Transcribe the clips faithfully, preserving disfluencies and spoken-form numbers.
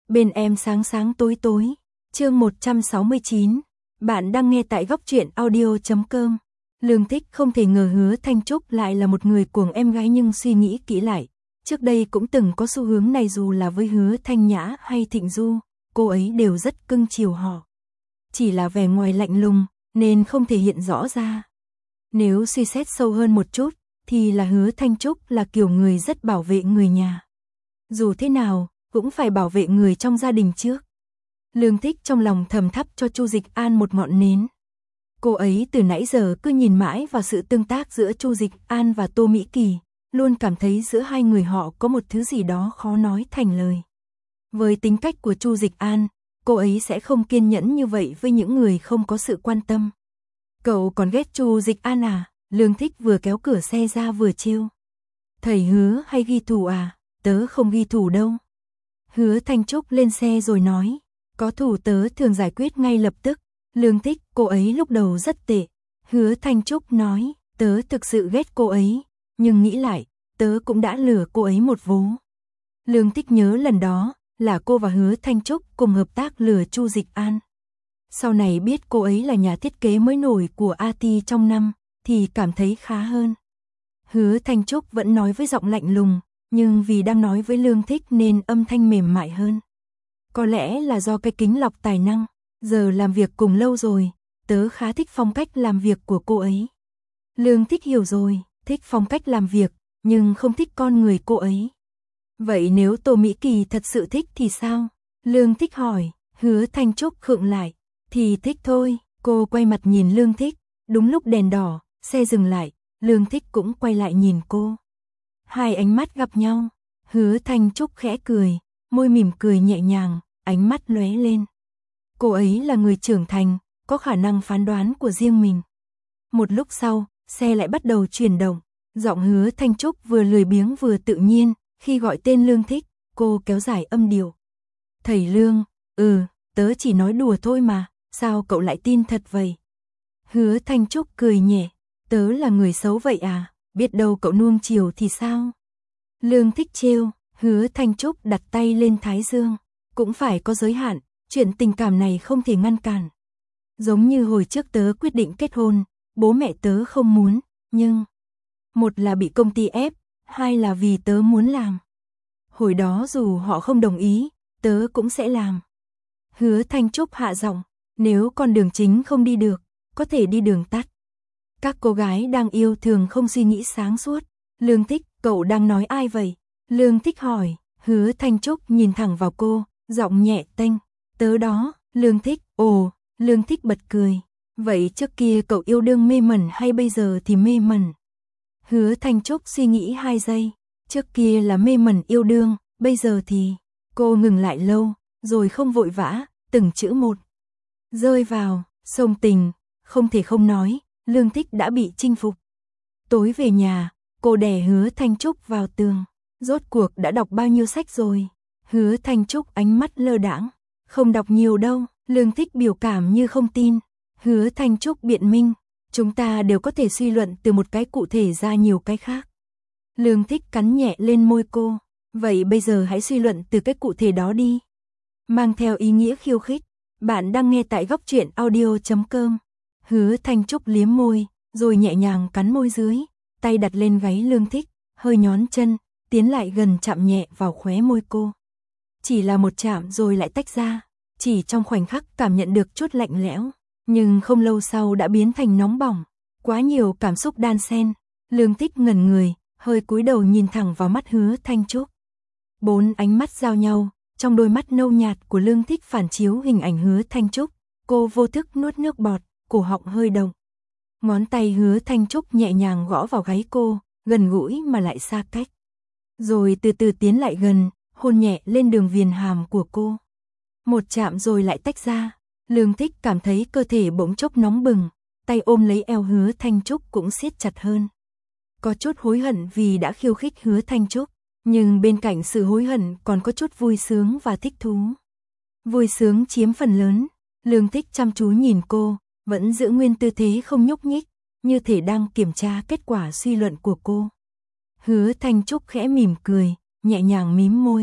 bên em sáng sáng tối tối. Chương một trăm sáu mươi chín. Bạn đang nghe tại góc truyện audio chấm com. Lương Thích không thể ngờ Hứa Thanh Trúc lại là một người cuồng em gái, nhưng suy nghĩ kỹ lại, trước đây cũng từng có xu hướng này, dù là với Hứa Thanh Nhã hay Thịnh Du, cô ấy đều rất cưng chiều họ. Chỉ là vẻ ngoài lạnh lùng, nên không thể hiện rõ ra. Nếu suy xét sâu hơn một chút, thì là Hứa Thanh Trúc là kiểu người rất bảo vệ người nhà. Dù thế nào, cũng phải bảo vệ người trong gia đình trước. Lương Thích trong lòng thầm thắp cho Chu Dịch An một ngọn nến. Cô ấy từ nãy giờ cứ nhìn mãi vào sự tương tác giữa Chu Dịch An và Tô Mỹ Kỳ, luôn cảm thấy giữa hai người họ có một thứ gì đó khó nói thành lời. Với tính cách của Chu Dịch An, cô ấy sẽ không kiên nhẫn như vậy với những người không có sự quan tâm. Cậu còn ghét Chu Dịch An à? Lương Thích vừa kéo cửa xe ra vừa trêu. Thầy Hứa hay ghi thù à? Tớ không ghi thù đâu. Hứa Thanh Trúc lên xe rồi nói, có thù tớ thường giải quyết ngay lập tức. Lương Thích, cô ấy lúc đầu rất tệ. Hứa Thanh Trúc nói, tớ thực sự ghét cô ấy, nhưng nghĩ lại, tớ cũng đã lừa cô ấy một vố. Lương Thích nhớ lần đó, là cô và Hứa Thanh Trúc cùng hợp tác lừa Chu Dịch An. Sau này biết cô ấy là nhà thiết kế mới nổi của a tê i trong năm, thì cảm thấy khá hơn. Hứa Thanh Trúc vẫn nói với giọng lạnh lùng, nhưng vì đang nói với Lương Thích nên âm thanh mềm mại hơn. Có lẽ là do cái kính lọc tài năng, giờ làm việc cùng lâu rồi, tớ khá thích phong cách làm việc của cô ấy. Lương Thích hiểu rồi, thích phong cách làm việc, nhưng không thích con người cô ấy. Vậy nếu Tô Mỹ Kỳ thật sự thích thì sao? Lương Thích hỏi. Hứa Thanh Trúc khựng lại, thì thích thôi. Cô quay mặt nhìn Lương Thích, đúng lúc đèn đỏ, xe dừng lại, Lương Thích cũng quay lại nhìn cô. Hai ánh mắt gặp nhau, Hứa Thanh Trúc khẽ cười, môi mỉm cười nhẹ nhàng, ánh mắt lóe lên. Cô ấy là người trưởng thành, có khả năng phán đoán của riêng mình. Một lúc sau, xe lại bắt đầu chuyển động, giọng Hứa Thanh Trúc vừa lười biếng vừa tự nhiên, khi gọi tên Lương Thích, cô kéo dài âm điệu. Thầy Lương, ừ, tớ chỉ nói đùa thôi mà, sao cậu lại tin thật vậy? Hứa Thanh Trúc cười nhẹ, tớ là người xấu vậy à, biết đâu cậu nuông chiều thì sao? Lương Thích trêu. Hứa Thanh Trúc đặt tay lên thái dương, cũng phải có giới hạn, chuyện tình cảm này không thể ngăn cản. Giống như hồi trước tớ quyết định kết hôn, bố mẹ tớ không muốn, nhưng một là bị công ty ép, hai là vì tớ muốn làm. Hồi đó dù họ không đồng ý, tớ cũng sẽ làm. Hứa Thanh Trúc hạ giọng, nếu con đường chính không đi được, có thể đi đường tắt. Các cô gái đang yêu thường không suy nghĩ sáng suốt. Lương Thích, cậu đang nói ai vậy? Lương Thích hỏi. Hứa Thanh Trúc nhìn thẳng vào cô, giọng nhẹ tênh, tớ đó. Lương Thích, ồ. Lương Thích bật cười. Vậy trước kia cậu yêu đương mê mẩn hay bây giờ thì mê mẩn? Hứa Thanh Trúc suy nghĩ hai giây. Trước kia là mê mẩn yêu đương, bây giờ thì... Cô ngừng lại lâu, rồi không vội vã, từng chữ một rơi vào sông tình. Không thể không nói, Lương Thích đã bị chinh phục. Tối về nhà, cô đè Hứa Thanh Trúc vào tường. Rốt cuộc đã đọc bao nhiêu sách rồi? Hứa Thanh Trúc ánh mắt lơ đãng, không đọc nhiều đâu. Lương Thích biểu cảm như không tin. Hứa Thanh Trúc biện minh, chúng ta đều có thể suy luận từ một cái cụ thể ra nhiều cái khác. Lương Thích cắn nhẹ lên môi cô, vậy bây giờ hãy suy luận từ cái cụ thể đó đi. Mang theo ý nghĩa khiêu khích. Bạn đang nghe tại góc truyện audio chấm com. Hứa Thanh Trúc liếm môi, rồi nhẹ nhàng cắn môi dưới, tay đặt lên gáy Lương Thích, hơi nhón chân, tiến lại gần chạm nhẹ vào khóe môi cô. Chỉ là một chạm rồi lại tách ra, chỉ trong khoảnh khắc cảm nhận được chút lạnh lẽo, nhưng không lâu sau đã biến thành nóng bỏng, quá nhiều cảm xúc đan xen. Lương Thích ngẩn người, hơi cúi đầu nhìn thẳng vào mắt Hứa Thanh Trúc. Bốn ánh mắt giao nhau, trong đôi mắt nâu nhạt của Lương Thích phản chiếu hình ảnh Hứa Thanh Trúc, cô vô thức nuốt nước bọt, cổ họng hơi động. Ngón tay Hứa Thanh Trúc nhẹ nhàng gõ vào gáy cô, gần gũi mà lại xa cách. Rồi từ từ tiến lại gần, hôn nhẹ lên đường viền hàm của cô. Một chạm rồi lại tách ra, Lương Thích cảm thấy cơ thể bỗng chốc nóng bừng, tay ôm lấy eo Hứa Thanh Trúc cũng siết chặt hơn. Có chút hối hận vì đã khiêu khích Hứa Thanh Trúc, nhưng bên cạnh sự hối hận còn có chút vui sướng và thích thú. Vui sướng chiếm phần lớn, Lương Thích chăm chú nhìn cô, vẫn giữ nguyên tư thế không nhúc nhích, như thể đang kiểm tra kết quả suy luận của cô. Hứa Thanh Trúc khẽ mỉm cười, nhẹ nhàng mím môi.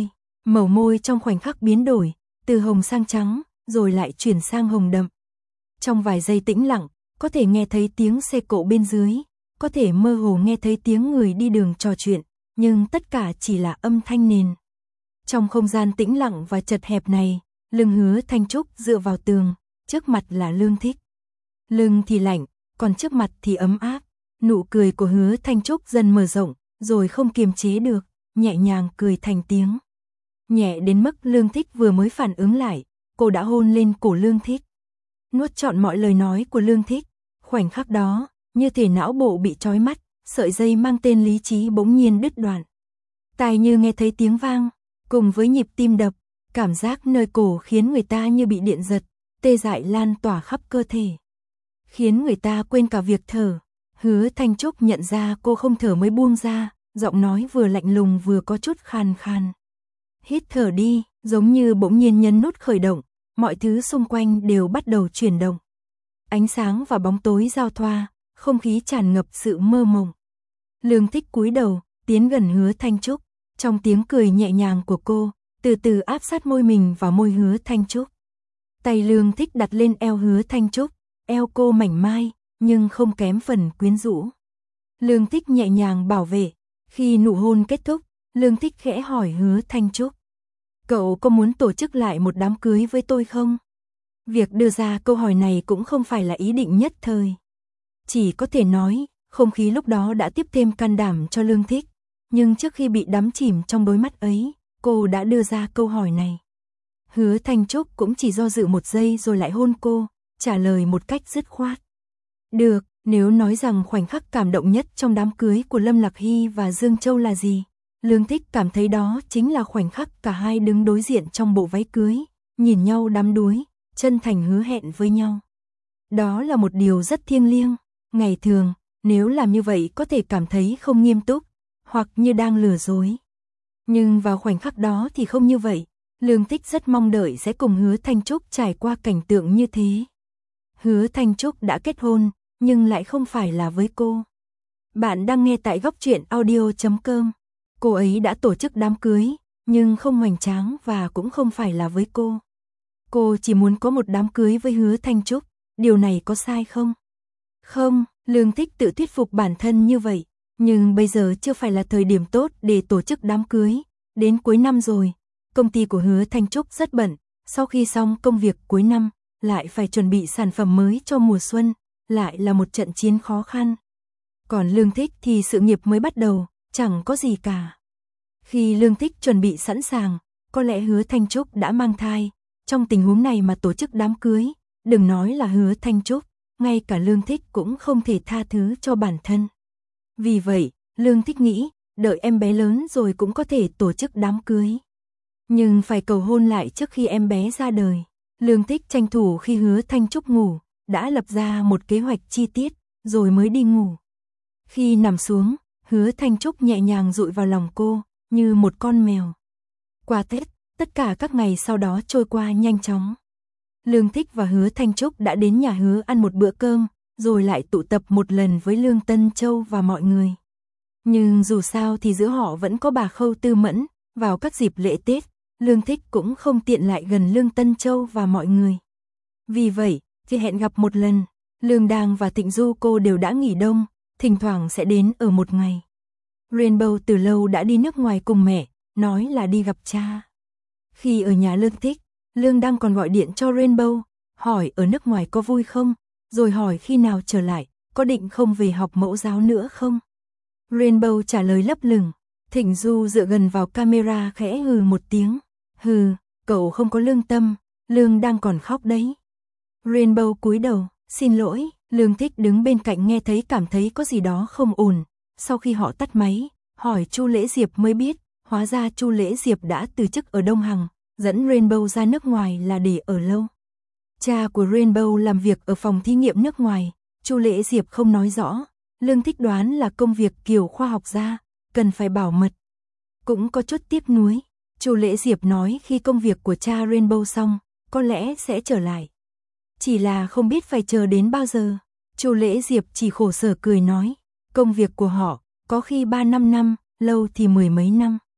Màu môi trong khoảnh khắc biến đổi, từ hồng sang trắng, rồi lại chuyển sang hồng đậm. Trong vài giây tĩnh lặng, có thể nghe thấy tiếng xe cộ bên dưới, có thể mơ hồ nghe thấy tiếng người đi đường trò chuyện, nhưng tất cả chỉ là âm thanh nền. Trong không gian tĩnh lặng và chật hẹp này, lưng Hứa Thanh Trúc dựa vào tường, trước mặt là Lương Thích. Lưng thì lạnh, còn trước mặt thì ấm áp. Nụ cười của Hứa Thanh Trúc dần mở rộng, rồi không kiềm chế được, nhẹ nhàng cười thành tiếng. Nhẹ đến mức Lương Thích vừa mới phản ứng lại, cô đã hôn lên cổ Lương Thích. Nuốt trọn mọi lời nói của Lương Thích, khoảnh khắc đó, như thể não bộ bị trói mắt, sợi dây mang tên lý trí bỗng nhiên đứt đoạn. Tai như nghe thấy tiếng vang, cùng với nhịp tim đập, cảm giác nơi cổ khiến người ta như bị điện giật, tê dại lan tỏa khắp cơ thể. Khiến người ta quên cả việc thở. Hứa Thanh Trúc nhận ra cô không thở mới buông ra, giọng nói vừa lạnh lùng vừa có chút khan khan. Hít thở đi, giống như bỗng nhiên nhấn nút khởi động, mọi thứ xung quanh đều bắt đầu chuyển động. Ánh sáng và bóng tối giao thoa, không khí tràn ngập sự mơ mộng. Lương Thích cúi đầu, tiến gần Hứa Thanh Trúc, trong tiếng cười nhẹ nhàng của cô, từ từ áp sát môi mình vào môi Hứa Thanh Trúc. Tay Lương Thích đặt lên eo Hứa Thanh Trúc, eo cô mảnh mai, nhưng không kém phần quyến rũ. Lương Thích nhẹ nhàng bảo vệ, khi nụ hôn kết thúc, Lương Thích khẽ hỏi Hứa Thanh Trúc. Cậu có muốn tổ chức lại một đám cưới với tôi không? Việc đưa ra câu hỏi này cũng không phải là ý định nhất thời. Chỉ có thể nói, không khí lúc đó đã tiếp thêm can đảm cho Lương Thích. Nhưng trước khi bị đắm chìm trong đôi mắt ấy, cô đã đưa ra câu hỏi này. Hứa Thanh Trúc cũng chỉ do dự một giây rồi lại hôn cô, trả lời một cách dứt khoát. Được, nếu nói rằng khoảnh khắc cảm động nhất trong đám cưới của Lâm Lạc Hy và Dương Châu là gì? Lương Thích cảm thấy đó chính là khoảnh khắc cả hai đứng đối diện trong bộ váy cưới, nhìn nhau đắm đuối, chân thành hứa hẹn với nhau. Đó là một điều rất thiêng liêng. Ngày thường, nếu làm như vậy có thể cảm thấy không nghiêm túc, hoặc như đang lừa dối. Nhưng vào khoảnh khắc đó thì không như vậy. Lương Thích rất mong đợi sẽ cùng Hứa Thanh Trúc trải qua cảnh tượng như thế. Hứa Thanh Trúc đã kết hôn, nhưng lại không phải là với cô. Bạn đang nghe tại góc truyện audio chấm com. Cô ấy đã tổ chức đám cưới, nhưng không hoành tráng và cũng không phải là với cô. Cô chỉ muốn có một đám cưới với Hứa Thanh Trúc, điều này có sai không? Không, Lương Thích tự thuyết phục bản thân như vậy, nhưng bây giờ chưa phải là thời điểm tốt để tổ chức đám cưới. Đến cuối năm rồi, công ty của Hứa Thanh Trúc rất bận, sau khi xong công việc cuối năm, lại phải chuẩn bị sản phẩm mới cho mùa xuân, lại là một trận chiến khó khăn. Còn Lương Thích thì sự nghiệp mới bắt đầu, chẳng có gì cả. Khi Lương Thích chuẩn bị sẵn sàng, có lẽ Hứa Thanh Trúc đã mang thai. Trong tình huống này mà tổ chức đám cưới, đừng nói là Hứa Thanh Trúc, ngay cả Lương Thích cũng không thể tha thứ cho bản thân. Vì vậy, Lương Thích nghĩ, đợi em bé lớn rồi cũng có thể tổ chức đám cưới. Nhưng phải cầu hôn lại trước khi em bé ra đời. Lương Thích tranh thủ khi Hứa Thanh Trúc ngủ, đã lập ra một kế hoạch chi tiết, rồi mới đi ngủ. Khi nằm xuống, Hứa Thanh Trúc nhẹ nhàng dụi vào lòng cô, như một con mèo. Qua Tết, tất cả các ngày sau đó trôi qua nhanh chóng. Lương Thích và Hứa Thanh Trúc đã đến nhà Hứa ăn một bữa cơm, rồi lại tụ tập một lần với Lương Tân Châu và mọi người. Nhưng dù sao thì giữa họ vẫn có bà Khâu Tư Mẫn, vào các dịp lễ Tết, Lương Thích cũng không tiện lại gần Lương Tân Châu và mọi người. Vì vậy, khi hẹn gặp một lần, Lương Đang và Thịnh Du cô đều đã nghỉ đông, thỉnh thoảng sẽ đến ở một ngày. Rainbow từ lâu đã đi nước ngoài cùng mẹ, nói là đi gặp cha. Khi ở nhà Lương Thích, Lương Đang còn gọi điện cho Rainbow, hỏi ở nước ngoài có vui không, rồi hỏi khi nào trở lại, có định không về học mẫu giáo nữa không. Rainbow trả lời lấp lửng. Thịnh Du dựa gần vào camera khẽ hừ một tiếng. Hừ, cậu không có lương tâm, Lương đang còn khóc đấy. Rainbow cúi đầu, xin lỗi. Lương Thích đứng bên cạnh nghe thấy cảm thấy có gì đó không ổn. Sau khi họ tắt máy, hỏi Chu Lễ Diệp mới biết, hóa ra Chu Lễ Diệp đã từ chức ở Đông Hằng, dẫn Rainbow ra nước ngoài là để ở lâu. Cha của Rainbow làm việc ở phòng thí nghiệm nước ngoài, Chu Lễ Diệp không nói rõ. Lương Thích đoán là công việc kiểu khoa học gia, cần phải bảo mật. Cũng có chút tiếc nuối. Chu Lễ Diệp nói khi công việc của cha Rainbow xong, có lẽ sẽ trở lại. Chỉ là không biết phải chờ đến bao giờ. Chu Lễ Diệp chỉ khổ sở cười nói, công việc của họ có khi ba năm năm, lâu thì mười mấy năm.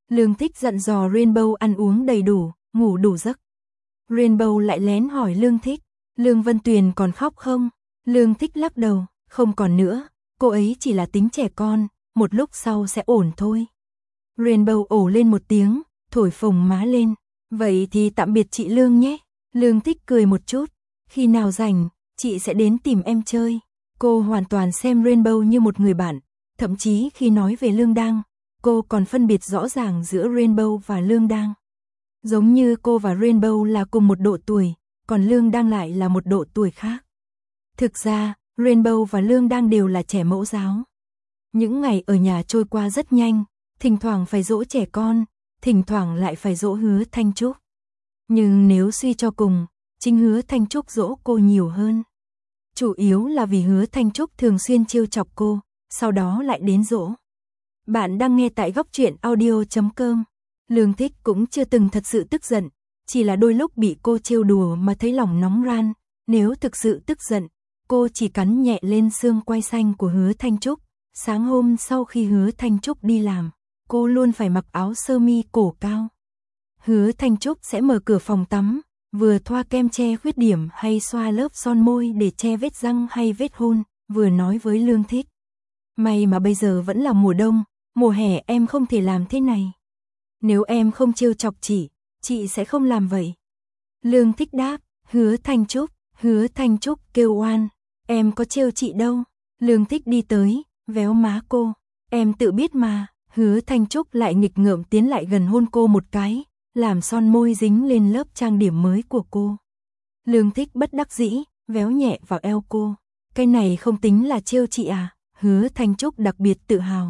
Lương Thích dặn dò Rainbow ăn uống đầy đủ, ngủ đủ giấc. Rainbow lại lén hỏi Lương Thích, Lương Vân Tuyền còn khóc không? Lương Thích lắc đầu, không còn nữa, cô ấy chỉ là tính trẻ con, một lúc sau sẽ ổn thôi. Rainbow ồ lên một tiếng, thổi phồng má lên, vậy thì tạm biệt chị Lương nhé. Lương Thích cười một chút, khi nào rảnh, chị sẽ đến tìm em chơi. Cô hoàn toàn xem Rainbow như một người bạn, thậm chí khi nói về Lương Đăng, cô còn phân biệt rõ ràng giữa Rainbow và Lương Đăng. Giống như cô và Rainbow là cùng một độ tuổi, còn Lương Đăng lại là một độ tuổi khác. Thực ra, Rainbow và Lương Đăng đều là trẻ mẫu giáo. Những ngày ở nhà trôi qua rất nhanh, thỉnh thoảng phải dỗ trẻ con, thỉnh thoảng lại phải dỗ Hứa Thanh Trúc. Nhưng nếu suy cho cùng, chính Hứa Thanh Trúc dỗ cô nhiều hơn. Chủ yếu là vì Hứa Thanh Trúc thường xuyên trêu chọc cô, sau đó lại đến dỗ. Bạn đang nghe tại góc truyện audio chấm com. Lương Thích cũng chưa từng thật sự tức giận, chỉ là đôi lúc bị cô trêu đùa mà thấy lòng nóng ran. Nếu thực sự tức giận, cô chỉ cắn nhẹ lên xương quai xanh của Hứa Thanh Trúc. Sáng hôm sau khi Hứa Thanh Trúc đi làm, cô luôn phải mặc áo sơ mi cổ cao. Hứa Thanh Trúc sẽ mở cửa phòng tắm, vừa thoa kem che khuyết điểm hay xoa lớp son môi để che vết răng hay vết hôn, vừa nói với Lương Thích. May mà bây giờ vẫn là mùa đông, mùa hè em không thể làm thế này. Nếu em không trêu chọc chị, chị sẽ không làm vậy. Lương Thích đáp, Hứa Thanh Trúc, Hứa Thanh Trúc kêu oan, em có trêu chị đâu. Lương Thích đi tới, véo má cô, em tự biết mà. Hứa Thanh Trúc lại nghịch ngợm tiến lại gần hôn cô một cái, làm son môi dính lên lớp trang điểm mới của cô. Lương Thích bất đắc dĩ, véo nhẹ vào eo cô. Cái này không tính là trêu chị à? Hứa Thanh Trúc đặc biệt tự hào.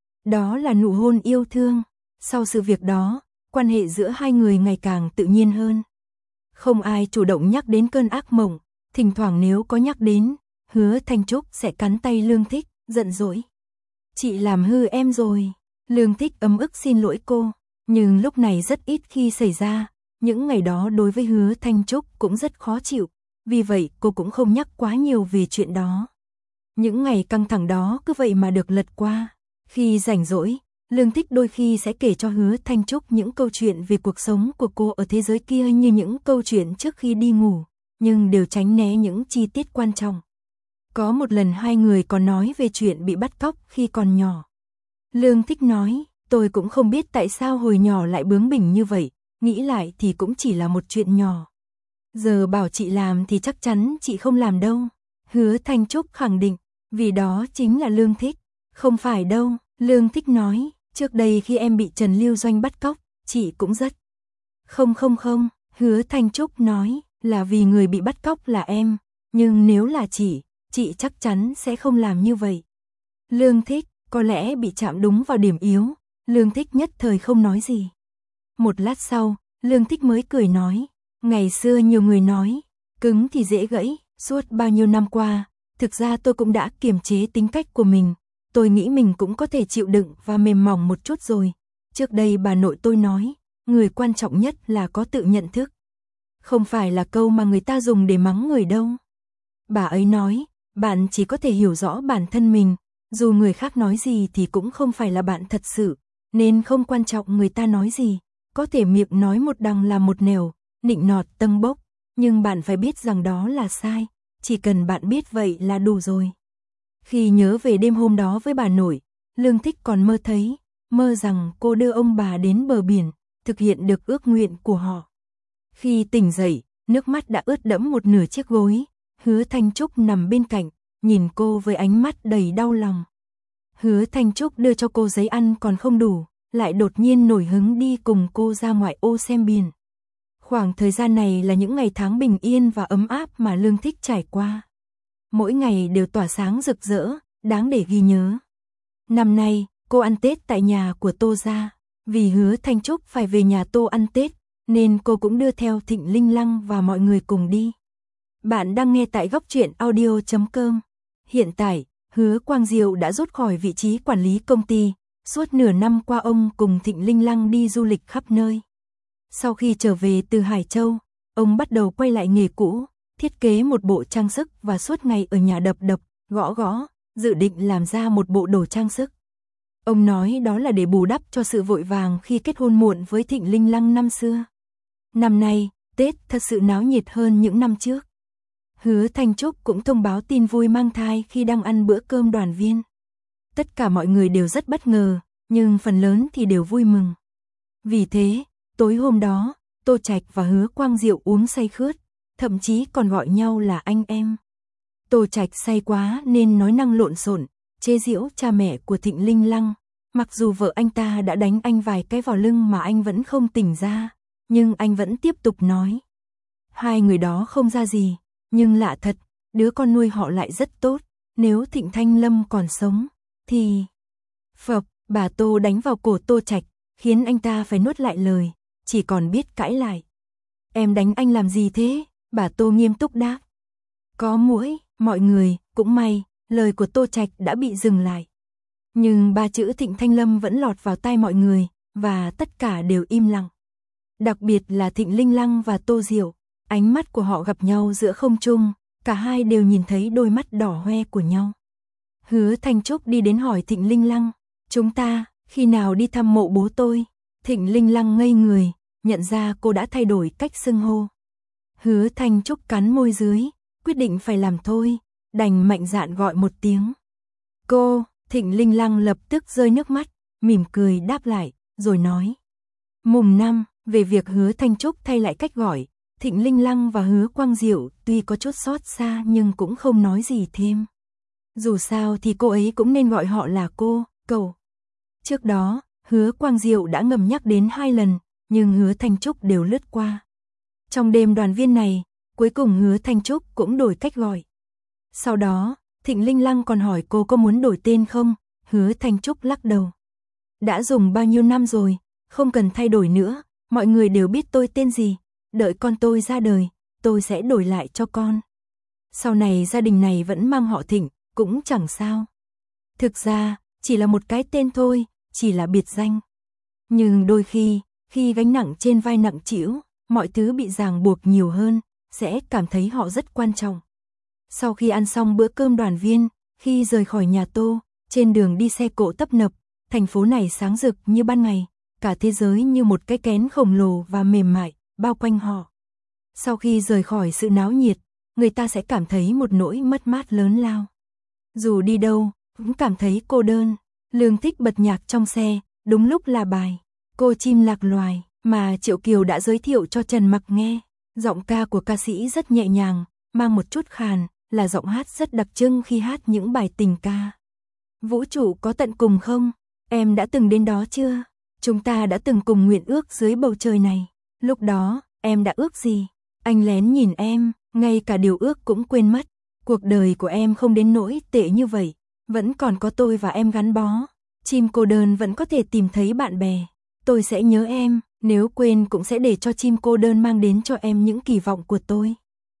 Đó là nụ hôn yêu thương. Sau sự việc đó, quan hệ giữa hai người ngày càng tự nhiên hơn. Không ai chủ động nhắc đến cơn ác mộng, thỉnh thoảng nếu có nhắc đến, Hứa Thanh Trúc sẽ cắn tay Lương Thích, giận dỗi. Chị làm hư em rồi. Lương Thích ấm ức xin lỗi cô, nhưng lúc này rất ít khi xảy ra. Những ngày đó đối với Hứa Thanh Trúc cũng rất khó chịu, vì vậy cô cũng không nhắc quá nhiều về chuyện đó. Những ngày căng thẳng đó cứ vậy mà được lật qua. Khi rảnh rỗi, Lương Thích đôi khi sẽ kể cho Hứa Thanh Trúc những câu chuyện về cuộc sống của cô ở thế giới kia như những câu chuyện trước khi đi ngủ, nhưng đều tránh né những chi tiết quan trọng. Có một lần hai người còn nói về chuyện bị bắt cóc khi còn nhỏ. Lương Thích nói, tôi cũng không biết tại sao hồi nhỏ lại bướng bỉnh như vậy, nghĩ lại thì cũng chỉ là một chuyện nhỏ. Giờ bảo chị làm thì chắc chắn chị không làm đâu. Hứa Thanh Trúc khẳng định, vì đó chính là Lương Thích. Không phải đâu, Lương Thích nói, trước đây khi em bị Trần Lưu Doanh bắt cóc, chị cũng rất. Không không không, Hứa Thanh Trúc nói, là vì người bị bắt cóc là em, nhưng nếu là chị, chị chắc chắn sẽ không làm như vậy. Lương Thích, có lẽ bị chạm đúng vào điểm yếu, Lương Thích nhất thời không nói gì. Một lát sau, Lương Thích mới cười nói, ngày xưa nhiều người nói, cứng thì dễ gãy, suốt bao nhiêu năm qua, thực ra tôi cũng đã kiềm chế tính cách của mình, tôi nghĩ mình cũng có thể chịu đựng và mềm mỏng một chút rồi. Trước đây bà nội tôi nói, người quan trọng nhất là có tự nhận thức. Không phải là câu mà người ta dùng để mắng người đâu. Bà ấy nói, bạn chỉ có thể hiểu rõ bản thân mình, dù người khác nói gì thì cũng không phải là bạn thật sự, nên không quan trọng người ta nói gì, có thể miệng nói một đằng làm một nẻo, nịnh nọt tâng bốc, nhưng bạn phải biết rằng đó là sai, chỉ cần bạn biết vậy là đủ rồi. Khi nhớ về đêm hôm đó với bà nội, Lương Thích còn mơ thấy, mơ rằng cô đưa ông bà đến bờ biển, thực hiện được ước nguyện của họ. Khi tỉnh dậy, nước mắt đã ướt đẫm một nửa chiếc gối, Hứa Thanh Trúc nằm bên cạnh, nhìn cô với ánh mắt đầy đau lòng. Hứa Thanh Trúc đưa cho cô giấy ăn còn không đủ, lại đột nhiên nổi hứng đi cùng cô ra ngoại ô xem biển. Khoảng thời gian này là những ngày tháng bình yên và ấm áp mà Lương Thích trải qua. Mỗi ngày đều tỏa sáng rực rỡ, đáng để ghi nhớ. Năm nay, cô ăn Tết tại nhà của Tô gia, vì Hứa Thanh Trúc phải về nhà Tô ăn Tết, nên cô cũng đưa theo Thịnh Linh Lăng và mọi người cùng đi. Bạn đang nghe tại góc truyện audio chấm com. Hiện tại, Hứa Quang Diệu đã rút khỏi vị trí quản lý công ty, suốt nửa năm qua ông cùng Thịnh Linh Lăng đi du lịch khắp nơi. Sau khi trở về từ Hải Châu, ông bắt đầu quay lại nghề cũ, thiết kế một bộ trang sức và suốt ngày ở nhà đập đập, gõ gõ, dự định làm ra một bộ đồ trang sức. Ông nói đó là để bù đắp cho sự vội vàng khi kết hôn muộn với Thịnh Linh Lăng năm xưa. Năm nay, Tết thật sự náo nhiệt hơn những năm trước. Hứa Thanh Trúc cũng thông báo tin vui mang thai khi đang ăn bữa cơm đoàn viên. Tất cả mọi người đều rất bất ngờ, nhưng phần lớn thì đều vui mừng. Vì thế, tối hôm đó, Tô Trạch và Hứa Quang Diệu uống say khướt, thậm chí còn gọi nhau là anh em. Tô Trạch say quá nên nói năng lộn xộn, chế giễu cha mẹ của Thịnh Linh Lăng. Mặc dù vợ anh ta đã đánh anh vài cái vào lưng mà anh vẫn không tỉnh ra, nhưng anh vẫn tiếp tục nói. Hai người đó không ra gì, nhưng lạ thật, đứa con nuôi họ lại rất tốt, nếu Thịnh Thanh Lâm còn sống, thì... Phập, bà Tô đánh vào cổ Tô Trạch, khiến anh ta phải nuốt lại lời, chỉ còn biết cãi lại. Em đánh anh làm gì thế? Bà Tô nghiêm túc đáp. Có muỗi, mọi người, cũng may, lời của Tô Trạch đã bị dừng lại. Nhưng ba chữ Thịnh Thanh Lâm vẫn lọt vào tai mọi người, và tất cả đều im lặng. Đặc biệt là Thịnh Linh Lăng và Tô Diệu, ánh mắt của họ gặp nhau giữa không trung, cả hai đều nhìn thấy đôi mắt đỏ hoe của nhau. Hứa Thanh Trúc đi đến hỏi Thịnh Linh Lăng, chúng ta, khi nào đi thăm mộ bố tôi? Thịnh Linh Lăng ngây người, nhận ra cô đã thay đổi cách xưng hô. Hứa Thanh Trúc cắn môi dưới, quyết định phải làm thôi, đành mạnh dạn gọi một tiếng. Cô, Thịnh Linh Lăng lập tức rơi nước mắt, mỉm cười đáp lại, rồi nói. Mùng năm, về việc Hứa Thanh Trúc thay lại cách gọi, Thịnh Linh Lăng và Hứa Quang Diệu tuy có chút xót xa nhưng cũng không nói gì thêm. Dù sao thì cô ấy cũng nên gọi họ là cô, cậu. Trước đó, Hứa Quang Diệu đã ngầm nhắc đến hai lần, nhưng Hứa Thanh Trúc đều lướt qua. Trong đêm đoàn viên này, cuối cùng Hứa Thanh Trúc cũng đổi cách gọi. Sau đó, Thịnh Linh Lăng còn hỏi cô có muốn đổi tên không, Hứa Thanh Trúc lắc đầu. Đã dùng bao nhiêu năm rồi, không cần thay đổi nữa, mọi người đều biết tôi tên gì, đợi con tôi ra đời, tôi sẽ đổi lại cho con. Sau này gia đình này vẫn mang họ Thịnh, cũng chẳng sao. Thực ra, chỉ là một cái tên thôi, chỉ là biệt danh. Nhưng đôi khi, khi gánh nặng trên vai nặng trĩu, mọi thứ bị ràng buộc nhiều hơn, sẽ cảm thấy họ rất quan trọng. Sau khi ăn xong bữa cơm đoàn viên, khi rời khỏi nhà Tô, trên đường đi xe cộ tấp nập, thành phố này sáng rực như ban ngày, cả thế giới như một cái kén khổng lồ và mềm mại, bao quanh họ. Sau khi rời khỏi sự náo nhiệt, người ta sẽ cảm thấy một nỗi mất mát lớn lao. Dù đi đâu, cũng cảm thấy cô đơn. Lương Thích bật nhạc trong xe, đúng lúc là bài Cô chim lạc loài mà Triệu Kiều đã giới thiệu cho Trần Mặc nghe. Giọng ca của ca sĩ rất nhẹ nhàng, mang một chút khàn, là giọng hát rất đặc trưng khi hát những bài tình ca. Vũ trụ có tận cùng không? Em đã từng đến đó chưa? Chúng ta đã từng cùng nguyện ước dưới bầu trời này. Lúc đó, em đã ước gì? Anh lén nhìn em, ngay cả điều ước cũng quên mất. Cuộc đời của em không đến nỗi tệ như vậy, vẫn còn có tôi và em gắn bó. Chim cô đơn vẫn có thể tìm thấy bạn bè. Tôi sẽ nhớ em, nếu quên cũng sẽ để cho chim cô đơn mang đến cho em những kỳ vọng của tôi.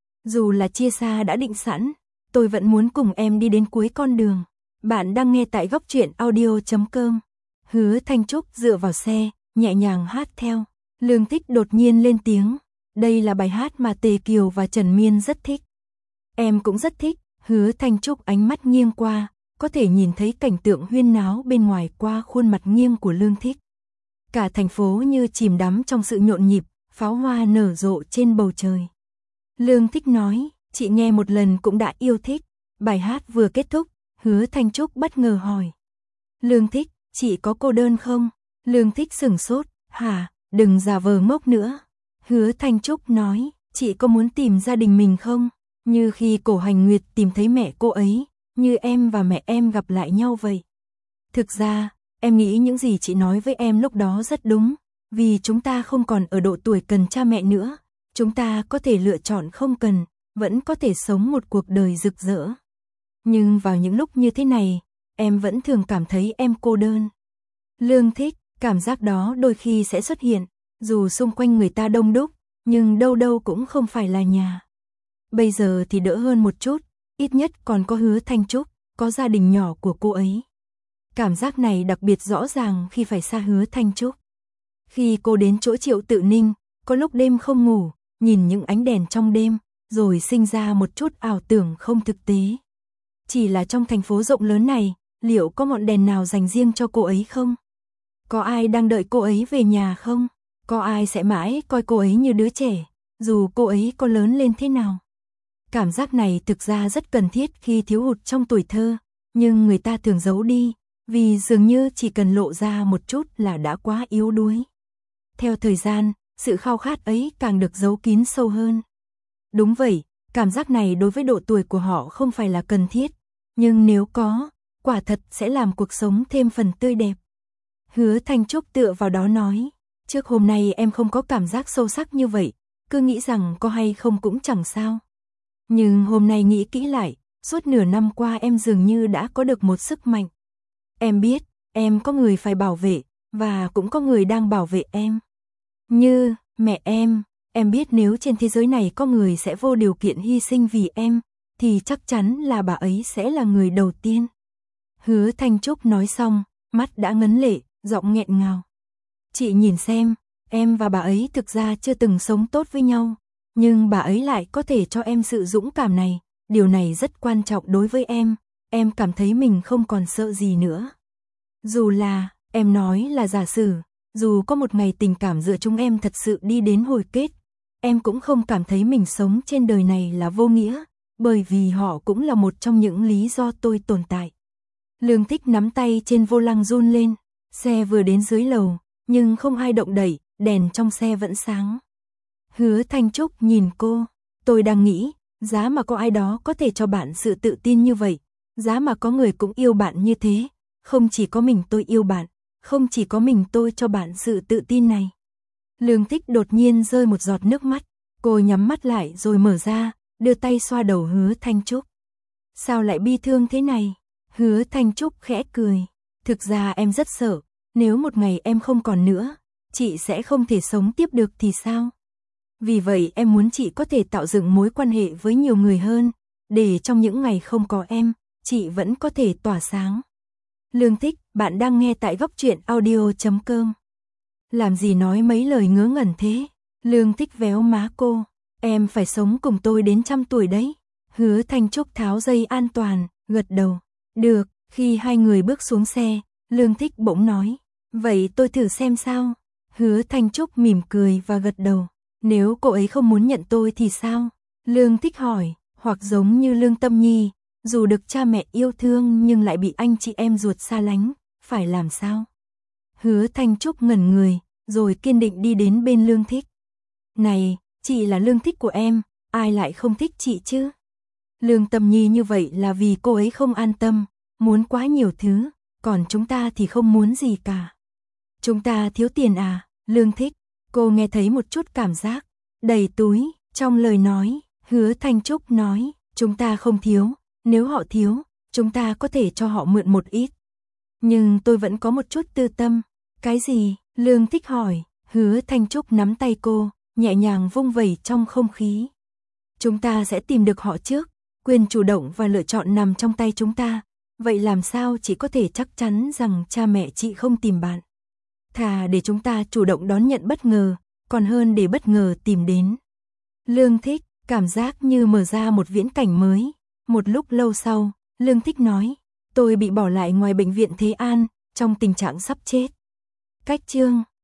Dù là chia xa đã định sẵn, tôi vẫn muốn cùng em đi đến cuối con đường. Bạn đang nghe tại góc truyện audio chấm com. Hứa Thanh Trúc dựa vào xe, nhẹ nhàng hát theo. Lương Thích đột nhiên lên tiếng. Đây là bài hát mà Tề Kiều và Trần Miên rất thích. Em cũng rất thích. Hứa Thanh Trúc ánh mắt nghiêng qua, có thể nhìn thấy cảnh tượng huyên náo bên ngoài qua khuôn mặt nghiêng của Lương Thích. Cả thành phố như chìm đắm trong sự nhộn nhịp, pháo hoa nở rộ trên bầu trời. Lương Thích nói, chị nghe một lần cũng đã yêu thích. Bài hát vừa kết thúc, Hứa Thanh Trúc bất ngờ hỏi. Lương Thích, chị có cô đơn không? Lương Thích sửng sốt, hả, đừng giả vờ ngốc nữa. Hứa Thanh Trúc nói, chị có muốn tìm gia đình mình không? Như khi Cổ Hành Nguyệt tìm thấy mẹ cô ấy, như em và mẹ em gặp lại nhau vậy. Thực ra, em nghĩ những gì chị nói với em lúc đó rất đúng, vì chúng ta không còn ở độ tuổi cần cha mẹ nữa, chúng ta có thể lựa chọn không cần, vẫn có thể sống một cuộc đời rực rỡ. Nhưng vào những lúc như thế này, em vẫn thường cảm thấy em cô đơn. Lương Thích, cảm giác đó đôi khi sẽ xuất hiện, dù xung quanh người ta đông đúc, nhưng đâu đâu cũng không phải là nhà. Bây giờ thì đỡ hơn một chút, ít nhất còn có Hứa Thanh Trúc, có gia đình nhỏ của cô ấy. Cảm giác này đặc biệt rõ ràng khi phải xa Hứa Thanh Trúc. Khi cô đến chỗ Triệu Tự Ninh, có lúc đêm không ngủ, nhìn những ánh đèn trong đêm, rồi sinh ra một chút ảo tưởng không thực tế. Chỉ là trong thành phố rộng lớn này, liệu có ngọn đèn nào dành riêng cho cô ấy không? Có ai đang đợi cô ấy về nhà không? Có ai sẽ mãi coi cô ấy như đứa trẻ, dù cô ấy có lớn lên thế nào? Cảm giác này thực ra rất cần thiết khi thiếu hụt trong tuổi thơ, nhưng người ta thường giấu đi, vì dường như chỉ cần lộ ra một chút là đã quá yếu đuối. Theo thời gian, sự khao khát ấy càng được giấu kín sâu hơn. Đúng vậy, cảm giác này đối với độ tuổi của họ không phải là cần thiết, nhưng nếu có, quả thật sẽ làm cuộc sống thêm phần tươi đẹp. Hứa Thanh Trúc tựa vào đó nói, trước hôm nay em không có cảm giác sâu sắc như vậy, cứ nghĩ rằng có hay không cũng chẳng sao. Nhưng hôm nay nghĩ kỹ lại, suốt nửa năm qua em dường như đã có được một sức mạnh. Em biết, em có người phải bảo vệ, và cũng có người đang bảo vệ em. Như, mẹ em, em biết nếu trên thế giới này có người sẽ vô điều kiện hy sinh vì em, thì chắc chắn là bà ấy sẽ là người đầu tiên. Hứa Thanh Trúc nói xong, mắt đã ngấn lệ, giọng nghẹn ngào. Chị nhìn xem, em và bà ấy thực ra chưa từng sống tốt với nhau, nhưng bà ấy lại có thể cho em sự dũng cảm này, điều này rất quan trọng đối với em, em cảm thấy mình không còn sợ gì nữa. Dù là, em nói là giả sử, dù có một ngày tình cảm giữa chúng em thật sự đi đến hồi kết, em cũng không cảm thấy mình sống trên đời này là vô nghĩa, bởi vì họ cũng là một trong những lý do tôi tồn tại. Lương Thích nắm tay trên vô lăng run lên, xe vừa đến dưới lầu, nhưng không ai động đậy, đèn trong xe vẫn sáng. Hứa Thanh Trúc nhìn cô, tôi đang nghĩ, giá mà có ai đó có thể cho bạn sự tự tin như vậy, giá mà có người cũng yêu bạn như thế, không chỉ có mình tôi yêu bạn, không chỉ có mình tôi cho bạn sự tự tin này. Lương Thích đột nhiên rơi một giọt nước mắt, cô nhắm mắt lại rồi mở ra, đưa tay xoa đầu Hứa Thanh Trúc. Sao lại bi thương thế này? Hứa Thanh Trúc khẽ cười, thực ra em rất sợ, nếu một ngày em không còn nữa, chị sẽ không thể sống tiếp được thì sao? Vì vậy em muốn chị có thể tạo dựng mối quan hệ với nhiều người hơn, để trong những ngày không có em, chị vẫn có thể tỏa sáng. Lương Thích, bạn đang nghe tại góc truyện audio chấm com. Làm gì nói mấy lời ngớ ngẩn thế? Lương Thích véo má cô, em phải sống cùng tôi đến trăm tuổi đấy. Hứa Thanh Trúc tháo dây an toàn, gật đầu. Được, khi hai người bước xuống xe, Lương Thích bỗng nói, vậy tôi thử xem sao? Hứa Thanh Trúc mỉm cười và gật đầu. Nếu cô ấy không muốn nhận tôi thì sao? Lương Thích hỏi, hoặc giống như Lương Tâm Nhi, dù được cha mẹ yêu thương nhưng lại bị anh chị em ruột xa lánh, phải làm sao? Hứa Thanh Trúc ngẩn người, rồi kiên định đi đến bên Lương Thích. Này, chị là Lương Thích của em, ai lại không thích chị chứ? Lương Tâm Nhi như vậy là vì cô ấy không an tâm, muốn quá nhiều thứ, còn chúng ta thì không muốn gì cả. Chúng ta thiếu tiền à? Lương Thích, cô nghe thấy một chút cảm giác đầy túi trong lời nói. Hứa Thanh Trúc nói, chúng ta không thiếu, nếu họ thiếu, chúng ta có thể cho họ mượn một ít. Nhưng tôi vẫn có một chút tư tâm. Cái gì? Lương Thích hỏi. Hứa Thanh Trúc nắm tay cô, nhẹ nhàng vung vẩy trong không khí. Chúng ta sẽ tìm được họ trước, quyền chủ động và lựa chọn nằm trong tay chúng ta. Vậy làm sao chị có thể chắc chắn rằng cha mẹ chị không tìm bạn? Thà để chúng ta chủ động đón nhận bất ngờ, còn hơn để bất ngờ tìm đến. Lương Thích, cảm giác như mở ra một viễn cảnh mới. Một lúc lâu sau, Lương Thích nói, tôi bị bỏ lại ngoài bệnh viện Thế An, trong tình trạng sắp chết. Cách chương